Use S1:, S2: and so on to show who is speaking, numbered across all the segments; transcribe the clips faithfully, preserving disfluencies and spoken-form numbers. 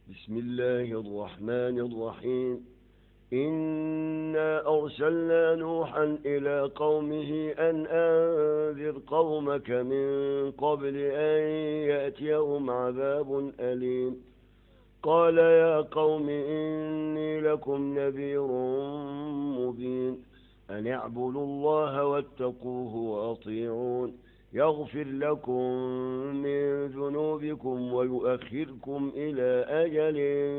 S1: بسم الله الرحمن الرحيم. إنا أرسلنا نوحا إلى قومه أن أنذر قومك من قبل أن يأتيهم عذاب أليم. قال يا قوم إني لكم نذير مبين. أن اعبدوا الله واتقوه وأطيعون يغفر لكم من ذنوبكم ويؤخركم إلى أجل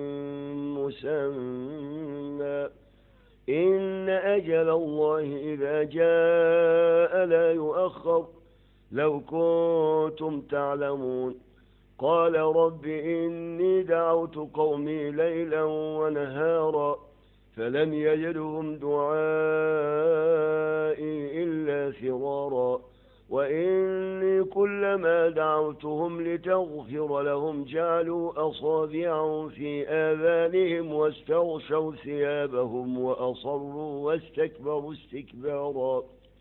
S1: مسمى. إن أجل الله إذا جاء لا يؤخر لو كنتم تعلمون. قال رب إني دعوت قومي ليلا ونهارا فلم يجدهم دعائي إلا فرارا. وإني كلما دعوتهم لتغفر لهم جعلوا أصابعهم في آذانهم واستغشوا ثيابهم وأصروا واستكبروا استكبارا.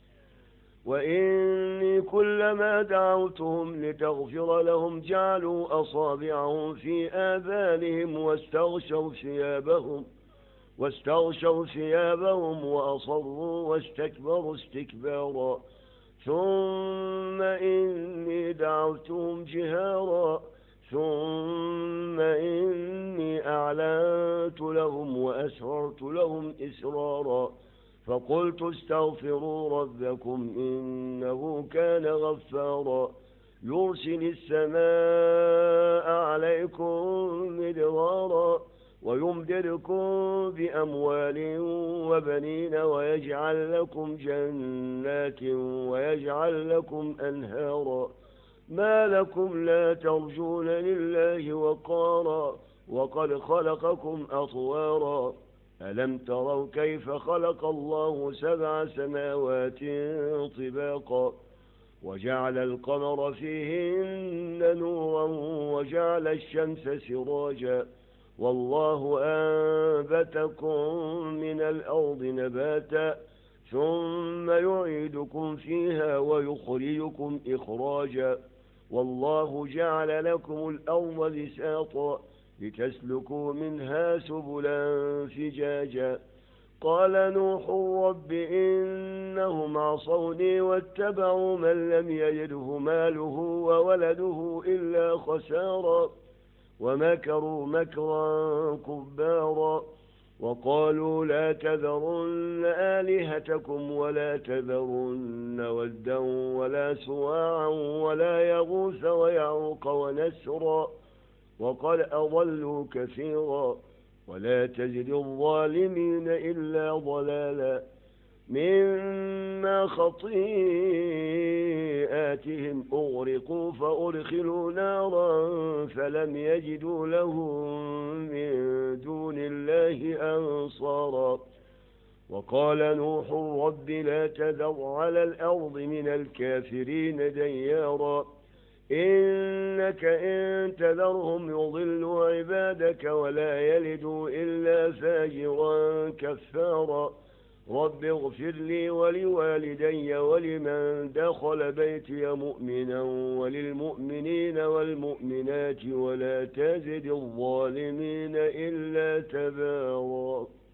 S1: وإني كلما دعوتهم لتغفر لهم جعلوا أصابعهم في آذانهم واستغشوا ثيابهم واستغشوا ثيابهم وأصروا واستكبروا استكبارا. ثم إني دعوتهم جهارا ثم إني أعلنت لهم وأسررت لهم إسرارا. فقلت استغفروا ربكم إنه كان غفارا يرسل السماء عليكم مدرارا ويمددكم بأموال وبنين ويجعل لكم جنات ويجعل لكم أنهارا. ما لكم لا ترجون لله وقارا وقد خلقكم أطوارا. ألم تروا كيف خلق الله سبع سماوات طباقا وجعل القمر فيهن نورا وجعل الشمس سراجا والله أنبتكم من الأرض نباتا ثم يعيدكم فيها ويخرجكم إخراجا. والله جعل لكم الأرض بساطا لتسلكوا منها سبلا فجاجا. قال نوح رب إنهم عصوني واتبعوا من لم يجده ماله وولده إلا خسارا ومكروا مكرا كبارا. وقالوا لا تذرن آلهتكم ولا تذرن ودا ولا سواعا ولا يغوث ويعوق ونسرا وقد أضلوا كثيرا ولا تزد الظالمين إلا ضلالا. مما خطيئاتهم أغرقوا فأدخلوا نارا فلم يجدوا لهم من دون الله أنصارا. وقال نوح رب لا تذر على الأرض من الكافرين ديارا إنك إن تذرهم يضلوا عبادك ولا يلدوا إلا فاجرا كفارا. رب اغفر لي ولوالدي ولمن دخل بيتي مؤمنا وللمؤمنين والمؤمنات ولا تزد الظالمين إلا تبارا.